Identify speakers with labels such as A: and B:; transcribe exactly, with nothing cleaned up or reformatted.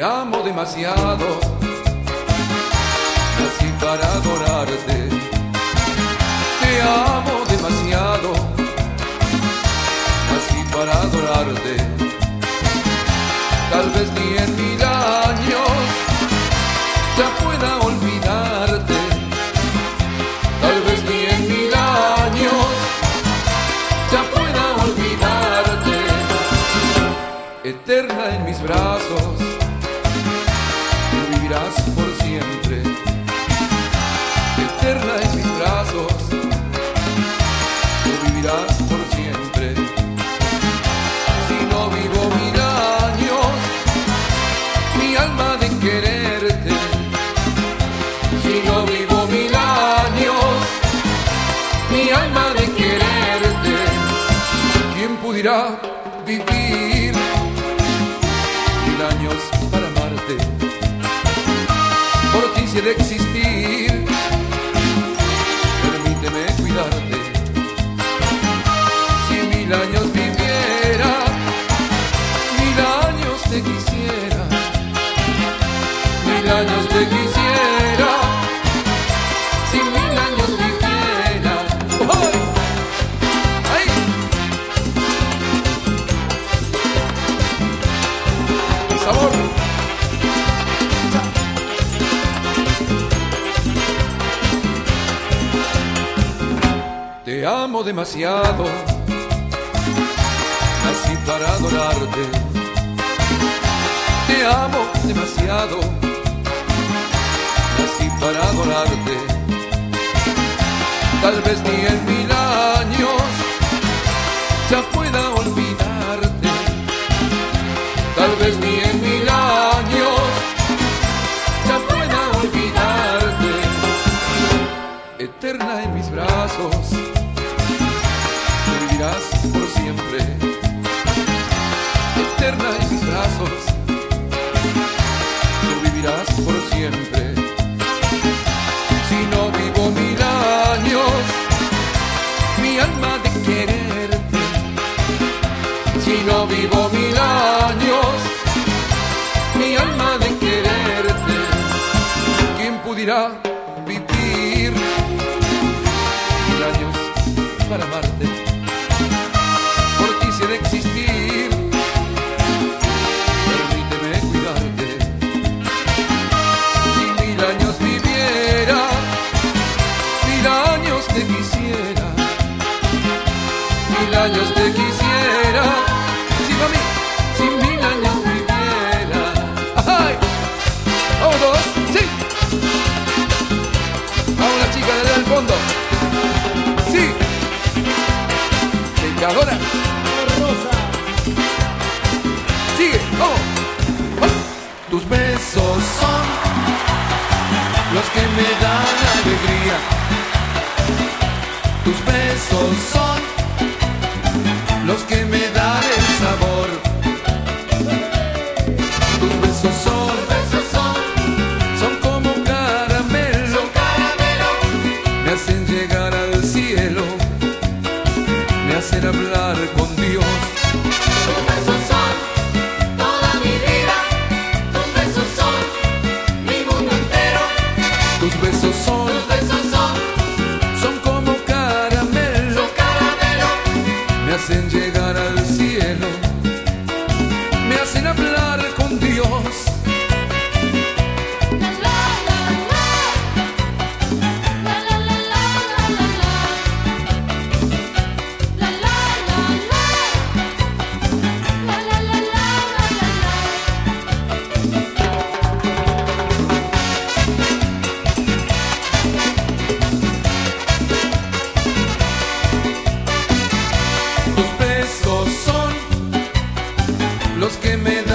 A: amo demasiado, nací para adorarte. Te amo demasiado, nací para adorarte. Tal vez ni en mil años ya pueda olvidarte. Tal vez ni en mil años ya pueda olvidarte. Eterna en mis brazos, tú vivirás por siempre. Eterna en mis brazos, tú vivirás por siempre. Si no vivo mil años, mi alma de quererte. Si no vivo mil años, mi alma de quererte. ¿Quién pudiera vivir mil años para amarte? Por ti si he de existir, permíteme cuidarte. Si mil años viviera, mil años te quisiera. Mil años te quisiera. Si mil años viviera. ¡Ay! ¡Ay! ¡El sabor! Te amo demasiado, nací para adorarte. Te amo demasiado, nací para adorarte. Tal vez ni en mil años ya pueda olvidarte. Tal vez ni en mil años ya pueda olvidarte. Eterna en mis brazos, tú vivirás por siempre. Eterna en mis brazos, tú vivirás por siempre. Si no vivo mil años, mi alma de quererte. Si no vivo mil años, mi alma de quererte. ¿Quién pudiera vivir mil años para amarte? Por ti si he de existir, permíteme cuidarte. Si mil años viviera, mil años te quisiera. Mil años te quisiera. Si mami, si mil años viviera. ¡Ay! ¡Vamos todos! ¡Sí! Vamos la chica desde el fondo. ¡Sí! Pecadora.
B: Rosa.
A: Sigue, vamos. ¡Ay! Tus besos son los que me dan alegría. Tus besos son los que me dan el sabor. Tus besos son, besos son, son como caramelo, son caramelo. Me hacen llegar al cielo, me hacen hablar con Dios.
C: Tus besos son toda mi vida, tus besos son mi mundo entero.
A: Tus besos son,
C: Tus besos son,
A: son como caramelo,
C: son caramelo.
A: me hacen llegar al cielo, me hacen hablar con Dios.
C: La la la la, la la la la la la, la la la la, la la la la
A: Tus besos son los que me dan